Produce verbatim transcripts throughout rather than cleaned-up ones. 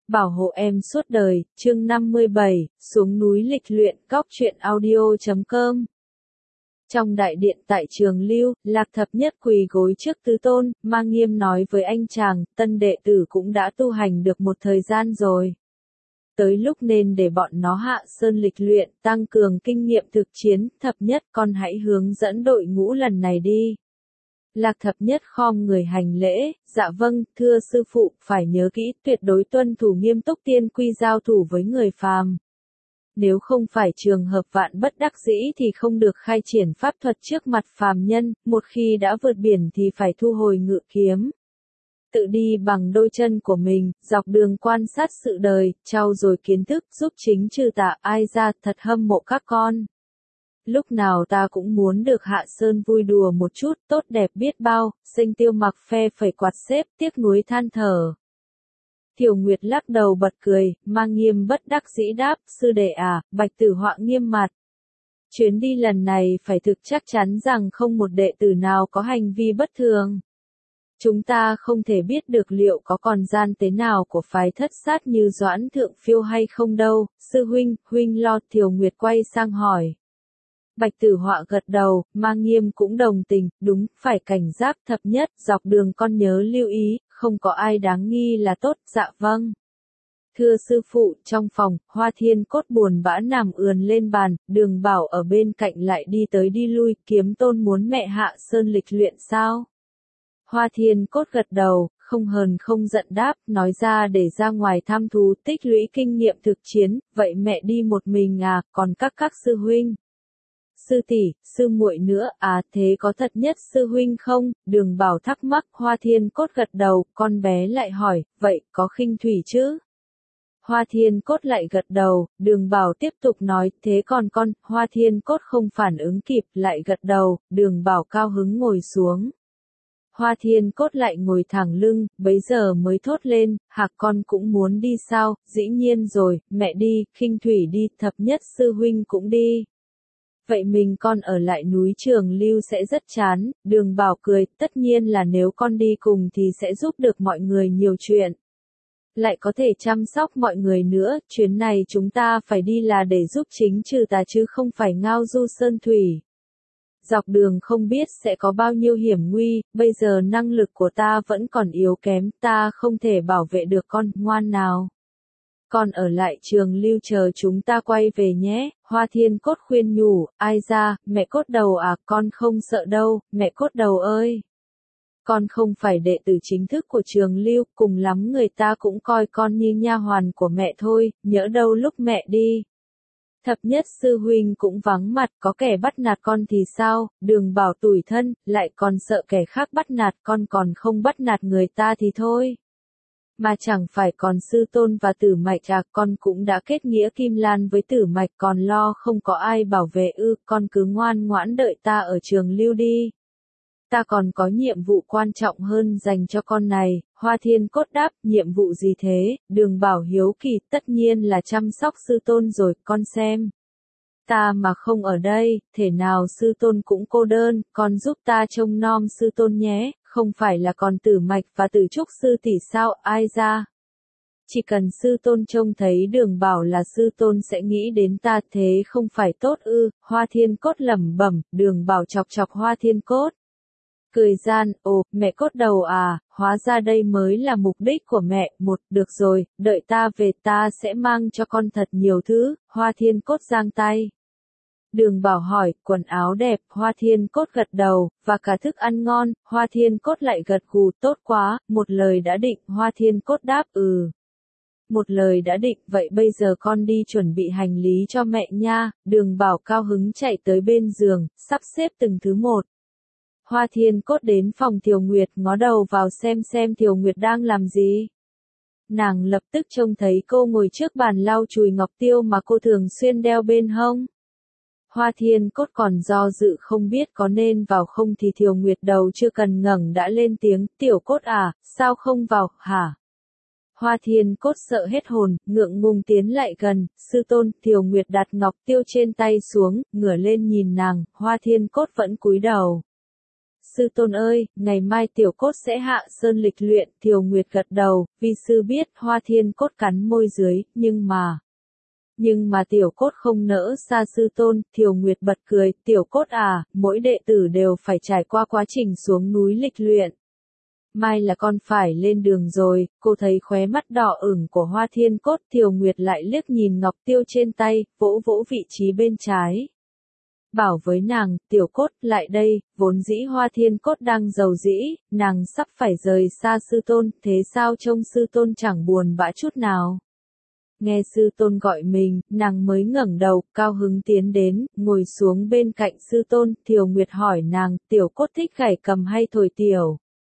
Bảo hộ em suốt đời, chương năm mươi bảy, xuống núi lịch luyện, cóc truyện audio chấm com. Trong đại điện tại Trường Lưu, Lạc Thập Nhất quỳ gối trước tứ tôn, Mang Nghiêm nói với anh chàng, tân đệ tử cũng đã tu hành được một thời gian rồi. Tới lúc nên để bọn nó hạ sơn lịch luyện, tăng cường kinh nghiệm thực chiến, Thập Nhất con hãy hướng dẫn đội ngũ lần này đi. Lạc Thập Nhất khom người hành lễ, dạ vâng, thưa sư phụ, phải nhớ kỹ, tuyệt đối tuân thủ nghiêm túc tiên quy giao thủ với người phàm. Nếu không phải trường hợp vạn bất đắc dĩ thì không được khai triển pháp thuật trước mặt phàm nhân, một khi đã vượt biển thì phải thu hồi ngự kiếm. Tự đi bằng đôi chân của mình, dọc đường quan sát sự đời, trau dồi kiến thức, giúp chính trừ tà, ai ra, thật hâm mộ các con. Lúc nào ta cũng muốn được hạ sơn vui đùa một chút, tốt đẹp biết bao, Sinh Tiêu mặc phe phẩy quạt xếp, tiếc nuối than thở. Thiều Nguyệt lắc đầu bật cười, Mang Nghiêm bất đắc dĩ đáp, sư đệ à, Bạch Tử Họa nghiêm mặt. Chuyến đi lần này phải thực chắc chắn rằng không một đệ tử nào có hành vi bất thường. Chúng ta không thể biết được liệu có còn gian tế nào của phái Thất Sát như Doãn Thượng Phiêu hay không đâu, sư huynh, huynh lo. Thiều Nguyệt quay sang hỏi. Bạch Tử Họa gật đầu, Mang Nghiêm cũng đồng tình, đúng, phải cảnh giác. Thập Nhất, dọc đường con nhớ lưu ý, không có ai đáng nghi là tốt, dạ vâng. Thưa sư phụ, trong phòng, Hoa Thiên Cốt buồn bã nằm ườn lên bàn, Đường Bảo ở bên cạnh lại đi tới đi lui, Kiếm Tôn muốn mẹ hạ sơn lịch luyện sao? Hoa Thiên Cốt gật đầu, không hờn không giận đáp, nói ra để ra ngoài thăm thú, tích lũy kinh nghiệm thực chiến, vậy mẹ đi một mình à, còn các các sư huynh? Sư tỷ, sư muội nữa, à thế có thật nhất sư huynh không? Đường Bảo thắc mắc. Hoa Thiên Cốt gật đầu, con bé lại hỏi, vậy có khinh thủy chứ? Hoa Thiên Cốt lại gật đầu, Đường Bảo tiếp tục nói, thế còn con? Hoa Thiên Cốt không phản ứng kịp, lại gật đầu, Đường Bảo cao hứng ngồi xuống. Hoa Thiên Cốt lại ngồi thẳng lưng, bấy giờ mới thốt lên, hạc con cũng muốn đi sao? Dĩ nhiên rồi, mẹ đi, khinh thủy đi, Thập Nhất sư huynh cũng đi. Vậy mình con ở lại núi Trường Lưu sẽ rất chán, Đường Bảo cười, tất nhiên là nếu con đi cùng thì sẽ giúp được mọi người nhiều chuyện. Lại có thể chăm sóc mọi người nữa, chuyến này chúng ta phải đi là để giúp chính trừ tà chứ không phải ngao du sơn thủy. Dọc đường không biết sẽ có bao nhiêu hiểm nguy, bây giờ năng lực của ta vẫn còn yếu kém, ta không thể bảo vệ được con, ngoan nào. Con ở lại Trường Lưu chờ chúng ta quay về nhé, Hoa Thiên Cốt khuyên nhủ, ai ra, mẹ Cốt Đầu à, con không sợ đâu, mẹ Cốt Đầu ơi. Con không phải đệ tử chính thức của Trường Lưu, cùng lắm người ta cũng coi con như nha hoàn của mẹ thôi, nhỡ đâu lúc mẹ đi. Thập Nhất sư huynh cũng vắng mặt, có kẻ bắt nạt con thì sao? Đường Bảo tủi thân, lại còn sợ kẻ khác bắt nạt con, còn không bắt nạt người ta thì thôi. Mà chẳng phải còn sư tôn và Tử Mạch à, con cũng đã kết nghĩa Kim Lan với Tử Mạch, còn lo không có ai bảo vệ ư, con cứ ngoan ngoãn đợi ta ở Trường Lưu đi. Ta còn có nhiệm vụ quan trọng hơn dành cho con này. Hoa Thiên Cốt đáp, nhiệm vụ gì thế? Đường Bảo hiếu kỳ, tất nhiên là chăm sóc sư tôn rồi, con xem. Ta mà không ở đây, thể nào sư tôn cũng cô đơn, con giúp ta trông nom sư tôn nhé, không phải là còn Tử Mạch và Tử Trúc sư tỷ sao, ai ra? Chỉ cần sư tôn trông thấy Đường Bảo là sư tôn sẽ nghĩ đến ta, thế không phải tốt ư? Hoa Thiên Cốt lẩm bẩm. Đường Bảo chọc chọc Hoa Thiên Cốt. Cười gian, ồ, mẹ Cốt Đầu à, hóa ra đây mới là mục đích của mẹ, một, được rồi, đợi ta về ta sẽ mang cho con thật nhiều thứ, Hoa Thiên Cốt giang tay. Đường Bảo hỏi, quần áo đẹp, Hoa Thiên Cốt gật đầu, và cả thức ăn ngon, Hoa Thiên Cốt lại gật gù, tốt quá, một lời đã định, Hoa Thiên Cốt đáp, ừ. Một lời đã định, vậy bây giờ con đi chuẩn bị hành lý cho mẹ nha, Đường Bảo cao hứng chạy tới bên giường, sắp xếp từng thứ một. Hoa Thiên Cốt đến phòng Thiều Nguyệt, ngó đầu vào xem xem Thiều Nguyệt đang làm gì. Nàng lập tức trông thấy cô ngồi trước bàn lau chùi ngọc tiêu mà cô thường xuyên đeo bên hông. Hoa Thiên Cốt còn do dự không biết có nên vào không thì Thiều Nguyệt đầu chưa cần ngẩng đã lên tiếng, Tiểu Cốt à, sao không vào, hả? Hoa Thiên Cốt sợ hết hồn, ngượng ngùng tiến lại gần, sư tôn. Thiều Nguyệt đặt ngọc tiêu trên tay xuống, ngửa lên nhìn nàng, Hoa Thiên Cốt vẫn cúi đầu. sư tôn ơi, ngày mai tiểu cốt sẽ hạ sơn lịch luyện, Thiều Nguyệt gật đầu, vi sư biết, Hoa Thiên Cốt cắn môi dưới, nhưng mà... Nhưng mà tiểu cốt không nỡ xa sư tôn, Thiều Nguyệt bật cười, tiểu cốt à, mỗi đệ tử đều phải trải qua quá trình xuống núi lịch luyện. Mai là con phải lên đường rồi, cô thấy khóe mắt đỏ ửng của Hoa Thiên Cốt, Thiều Nguyệt lại liếc nhìn ngọc tiêu trên tay, vỗ vỗ vị trí bên trái. Bảo với nàng, tiểu cốt, lại đây, vốn dĩ Hoa Thiên Cốt đang giàu dĩ, nàng sắp phải rời xa sư tôn, thế sao trông sư tôn chẳng buồn bã chút nào. Nghe sư tôn gọi mình, nàng mới ngẩng đầu, cao hứng tiến đến, ngồi xuống bên cạnh sư tôn, Thiều Nguyệt hỏi nàng, tiểu cốt thích gảy cầm hay thổi tiểu.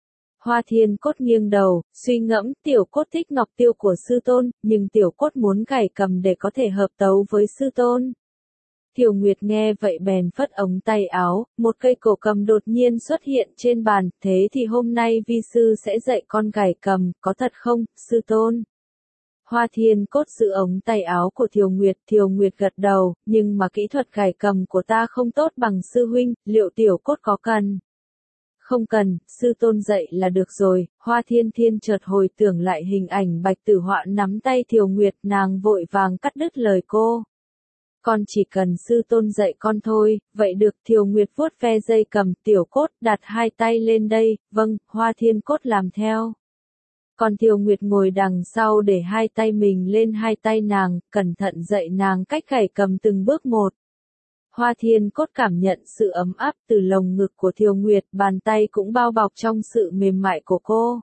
Hoa Thiên Cốt nghiêng đầu, suy ngẫm, tiểu cốt thích ngọc tiêu của sư tôn, nhưng tiểu cốt muốn gảy cầm để có thể hợp tấu với sư tôn. Thiều Nguyệt nghe vậy bèn phất ống tay áo, một cây cổ cầm đột nhiên xuất hiện trên bàn, thế thì hôm nay vi sư sẽ dạy con gảy cầm, có thật không, sư tôn? Hoa Thiên Cốt giữ ống tay áo của Thiều Nguyệt, Thiều Nguyệt gật đầu, nhưng mà kỹ thuật gảy cầm của ta không tốt bằng sư huynh, liệu tiểu cốt có cần? Không cần, sư tôn dạy là được rồi, Hoa Thiên Thiên chợt hồi tưởng lại hình ảnh Bạch Tử Họa nắm tay Thiều Nguyệt, nàng vội vàng cắt đứt lời cô. Con chỉ cần sư tôn dạy con thôi, vậy được, Thiều Nguyệt vuốt ve dây cầm, tiểu cốt, đặt hai tay lên đây, vâng, Hoa Thiên Cốt làm theo. Còn Thiều Nguyệt ngồi đằng sau để hai tay mình lên hai tay nàng, cẩn thận dạy nàng cách gảy cầm từng bước một. Hoa Thiên Cốt cảm nhận sự ấm áp từ lồng ngực của Thiều Nguyệt, bàn tay cũng bao bọc trong sự mềm mại của cô.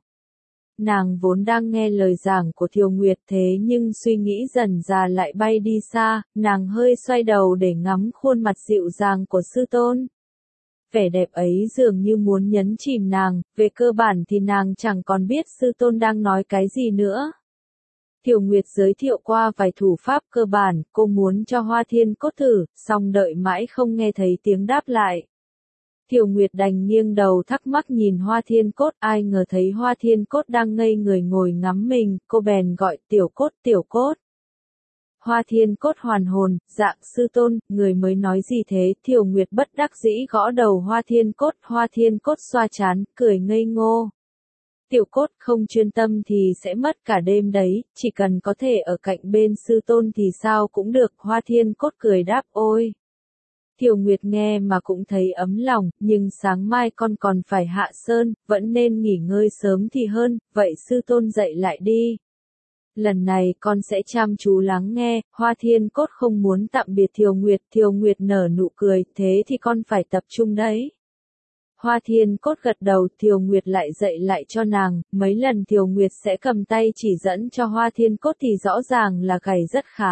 Nàng vốn đang nghe lời giảng của Thiều Nguyệt thế nhưng suy nghĩ dần dà lại bay đi xa, nàng hơi xoay đầu để ngắm khuôn mặt dịu dàng của sư tôn. Vẻ đẹp ấy dường như muốn nhấn chìm nàng, về cơ bản thì nàng chẳng còn biết sư tôn đang nói cái gì nữa. Thiều Nguyệt giới thiệu qua vài thủ pháp cơ bản, cô muốn cho Hoa Thiên Cốt thử, song đợi mãi không nghe thấy tiếng đáp lại. Thiều Nguyệt đành nghiêng đầu thắc mắc nhìn Hoa Thiên Cốt, ai ngờ thấy Hoa Thiên Cốt đang ngây người ngồi ngắm mình, cô bèn gọi tiểu cốt, tiểu cốt. Hoa Thiên Cốt hoàn hồn, dạng sư tôn, người mới nói gì thế, Thiều Nguyệt bất đắc dĩ gõ đầu Hoa Thiên Cốt, Hoa Thiên Cốt xoa chán, cười ngây ngô. Tiểu cốt không chuyên tâm thì sẽ mất cả đêm đấy, chỉ cần có thể ở cạnh bên sư tôn thì sao cũng được, Hoa Thiên Cốt cười đáp ôi. Thiều Nguyệt nghe mà cũng thấy ấm lòng, nhưng sáng mai con còn phải hạ sơn, vẫn nên nghỉ ngơi sớm thì hơn, vậy sư tôn dạy lại đi. Lần này con sẽ chăm chú lắng nghe, Hoa Thiên Cốt không muốn tạm biệt Thiều Nguyệt, Thiều Nguyệt nở nụ cười, thế thì con phải tập trung đấy. Hoa Thiên Cốt gật đầu, Thiều Nguyệt lại dạy lại cho nàng, mấy lần Thiều Nguyệt sẽ cầm tay chỉ dẫn cho Hoa Thiên Cốt thì rõ ràng là gảy rất khá.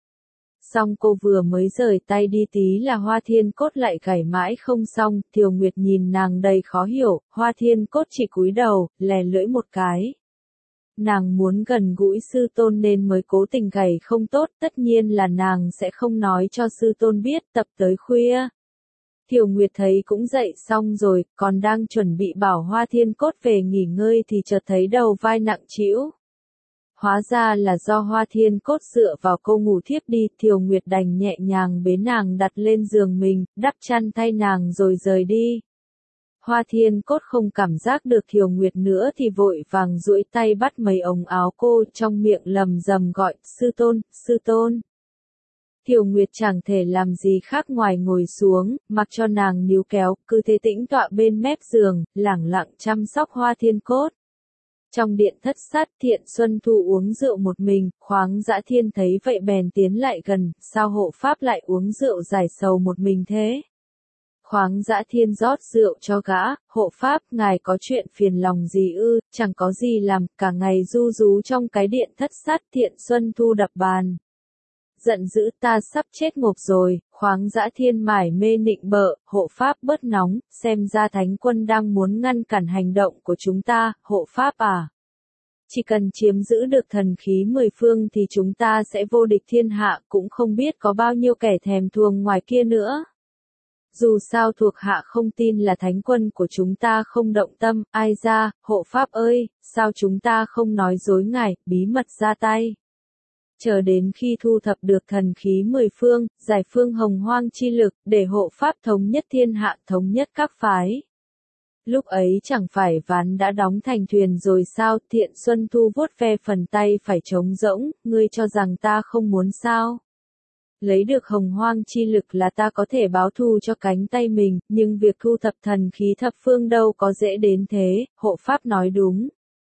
Xong cô vừa mới rời tay đi tí là Hoa Thiên Cốt lại gảy mãi không xong, Thiều Nguyệt nhìn nàng đầy khó hiểu, Hoa Thiên Cốt chỉ cúi đầu, lè lưỡi một cái. Nàng muốn gần gũi sư tôn nên mới cố tình gảy không tốt, tất nhiên là nàng sẽ không nói cho sư tôn biết, tập tới khuya. Thiều Nguyệt thấy cũng dậy xong rồi, còn đang chuẩn bị bảo Hoa Thiên Cốt về nghỉ ngơi thì chợt thấy đầu vai nặng trĩu. Hóa ra là do Hoa Thiên Cốt dựa vào cô ngủ thiếp đi, Thiều Nguyệt đành nhẹ nhàng bế nàng đặt lên giường mình, đắp chăn thay nàng rồi rời đi. Hoa Thiên Cốt không cảm giác được Thiều Nguyệt nữa thì vội vàng duỗi tay bắt mấy ống áo cô, trong miệng lầm rầm gọi, sư tôn, sư tôn. Thiều Nguyệt chẳng thể làm gì khác ngoài ngồi xuống, mặc cho nàng níu kéo, cứ thế tĩnh tọa bên mép giường, lẳng lặng chăm sóc Hoa Thiên Cốt. Trong điện thất sát, Thiện Xuân Thu uống rượu một mình, Khoáng Dã Thiên thấy vậy bèn tiến lại gần, sao hộ pháp lại uống rượu giải sầu một mình thế? Khoáng Dã Thiên rót rượu cho gã, hộ pháp, ngài có chuyện phiền lòng gì ư, chẳng có gì làm, cả ngày ru rú trong cái điện thất sát, Thiện Xuân Thu đập bàn. Giận dữ, ta sắp chết ngộp rồi, Khoáng Dã Thiên mải mê nịnh bợ, hộ pháp bớt nóng, xem ra thánh quân đang muốn ngăn cản hành động của chúng ta, hộ pháp à. Chỉ cần chiếm giữ được thần khí mười phương thì chúng ta sẽ vô địch thiên hạ, cũng không biết có bao nhiêu kẻ thèm thuồng ngoài kia nữa. Dù sao thuộc hạ không tin là thánh quân của chúng ta không động tâm, ai ra, hộ pháp ơi, sao chúng ta không nói dối ngài, bí mật ra tay. Chờ đến khi thu thập được thần khí mười phương, giải phương hồng hoang chi lực, để hộ pháp thống nhất thiên hạ, thống nhất các phái. Lúc ấy chẳng phải ván đã đóng thành thuyền rồi sao? Thiện Xuân Thu vuốt ve phần tay phải trống rỗng, ngươi cho rằng ta không muốn sao? Lấy được hồng hoang chi lực là ta có thể báo thù cho cánh tay mình, nhưng việc thu thập thần khí thập phương đâu có dễ đến thế, hộ pháp nói đúng.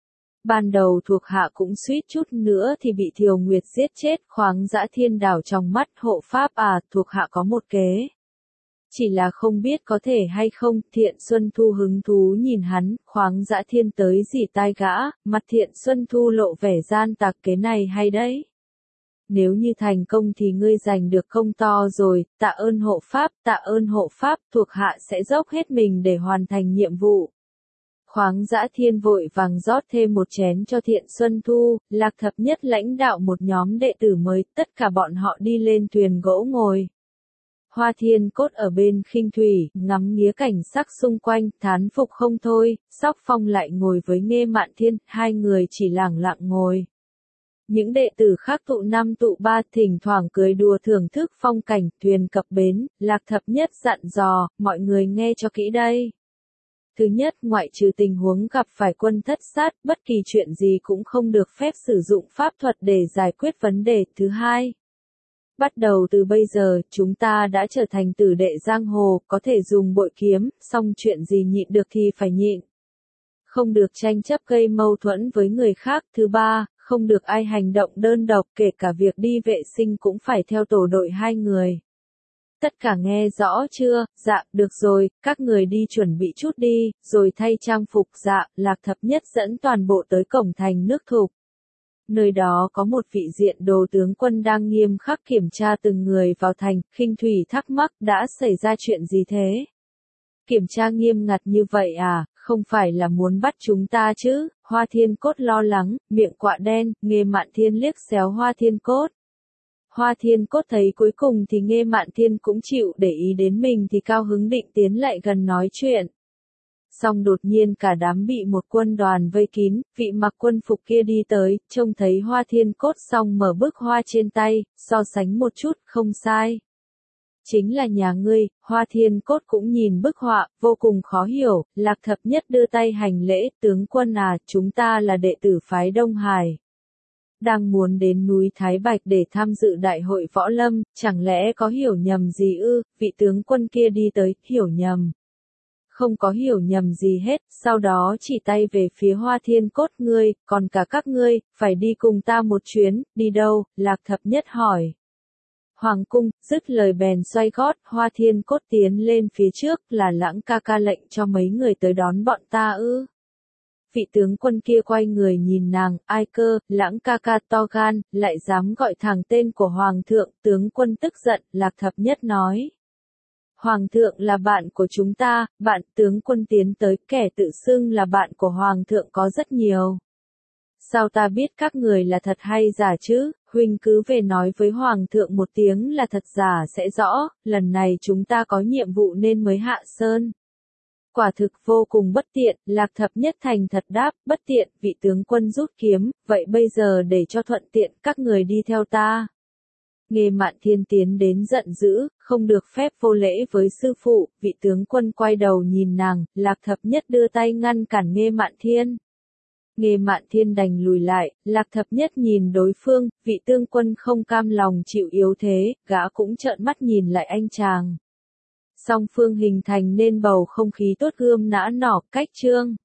Ban đầu thuộc hạ cũng suýt chút nữa thì bị Thiều Nguyệt giết chết, Khoáng Dã Thiên đảo trong mắt, hộ pháp à, thuộc hạ có một kế. Chỉ là không biết có thể hay không. Thiện Xuân Thu hứng thú nhìn hắn, Khoáng Dã Thiên tới dì tai gã, mặt Thiện Xuân Thu lộ vẻ gian tặc, kế này hay đấy. Nếu như thành công thì ngươi giành được công to rồi, tạ ơn hộ pháp, tạ ơn hộ pháp, thuộc hạ sẽ dốc hết mình để hoàn thành nhiệm vụ. Khoáng Dã Thiên vội vàng rót thêm một chén cho Thiện Xuân Thu, Lạc Thập Nhất lãnh đạo một nhóm đệ tử mới, tất cả bọn họ đi lên thuyền gỗ ngồi. Hoa Thiên Cốt ở bên khinh thủy, ngắm nghía cảnh sắc xung quanh, thán phục không thôi, Sóc Phong lại ngồi với Nghê Mạn Thiên, hai người chỉ lẳng lặng ngồi. Những đệ tử khác tụ năm tụ ba thỉnh thoảng cười đùa thưởng thức phong cảnh, thuyền cập bến, Lạc Thập Nhất dặn dò, mọi người nghe cho kỹ đây. Thứ nhất, ngoại trừ tình huống gặp phải quân thất sát, bất kỳ chuyện gì cũng không được phép sử dụng pháp thuật để giải quyết vấn đề. Thứ hai, bắt đầu từ bây giờ, chúng ta đã trở thành tử đệ giang hồ, có thể dùng bội kiếm, song chuyện gì nhịn được thì phải nhịn. Không được tranh chấp gây mâu thuẫn với người khác. Thứ ba, không được ai hành động đơn độc, kể cả việc đi vệ sinh cũng phải theo tổ đội hai người. Tất cả nghe rõ chưa? Dạ, được rồi, các người đi chuẩn bị chút đi, rồi thay trang phục. Dạ, Lạc Thập Nhất dẫn toàn bộ tới cổng thành nước Thục. Nơi đó có một vị diện đồ tướng quân đang nghiêm khắc kiểm tra từng người vào thành. Khinh Thủy thắc mắc, đã xảy ra chuyện gì thế? Kiểm tra nghiêm ngặt như vậy à, không phải là muốn bắt chúng ta chứ? Hoa Thiên Cốt lo lắng, miệng quạ đen. Nghê Mạn Thiên liếc xéo Hoa Thiên Cốt. Hoa Thiên Cốt thấy cuối cùng thì Nghê Mạn Thiên cũng chịu để ý đến mình thì cao hứng định tiến lại gần nói chuyện. Xong đột nhiên cả đám bị một quân đoàn vây kín, vị mặc quân phục kia đi tới, trông thấy Hoa Thiên Cốt xong mở bức hoa trên tay, so sánh một chút, không sai. Chính là nhà ngươi. Hoa Thiên Cốt cũng nhìn bức họa, vô cùng khó hiểu. Lạc Thập Nhất đưa tay hành lễ, tướng quân à, chúng ta là đệ tử phái Đông Hải. Đang muốn đến núi Thái Bạch để tham dự đại hội võ lâm, chẳng lẽ có hiểu nhầm gì ư? Vị tướng quân kia đi tới, hiểu nhầm. Không có hiểu nhầm gì hết, sau đó chỉ tay về phía Hoa Thiên Cốt, ngươi, còn cả các ngươi, phải đi cùng ta một chuyến. Đi đâu? Lạc Thập Nhất hỏi. Hoàng cung. Dứt lời bèn xoay gót. Hoa Thiên Cốt tiến lên phía trước, là Lãng ca ca lệnh cho mấy người tới đón bọn ta ư? Vị tướng quân kia quay người nhìn nàng, ai cơ? Lãng ca ca to gan, lại dám gọi thẳng tên của Hoàng thượng. Tướng quân tức giận. Lạc Thập Nhất nói. Hoàng thượng là bạn của chúng ta. Bạn. Tướng quân tiến tới, kẻ tự xưng là bạn của Hoàng thượng có rất nhiều. Sao ta biết các người là thật hay giả chứ? Huynh cứ về nói với Hoàng thượng một tiếng là thật giả sẽ rõ, lần này chúng ta có nhiệm vụ nên mới hạ sơn. Quả thực vô cùng bất tiện. Lạc Thập Nhất thành thật đáp, bất tiện. Vị tướng quân rút kiếm, vậy bây giờ để cho thuận tiện, các người đi theo ta. Nghê Mạn Thiên tiến đến giận dữ, không được phép vô lễ với sư phụ. Vị tướng quân quay đầu nhìn nàng, Lạc Thập Nhất đưa tay ngăn cản Nghê Mạn Thiên. Nghê Mạn Thiên đành lùi lại. Lạc Thập Nhất nhìn đối phương, vị tướng quân không cam lòng chịu yếu thế, gã cũng trợn mắt nhìn lại anh chàng. Song phương hình thành nên bầu không khí tốt gươm nã nỏ, cách chương.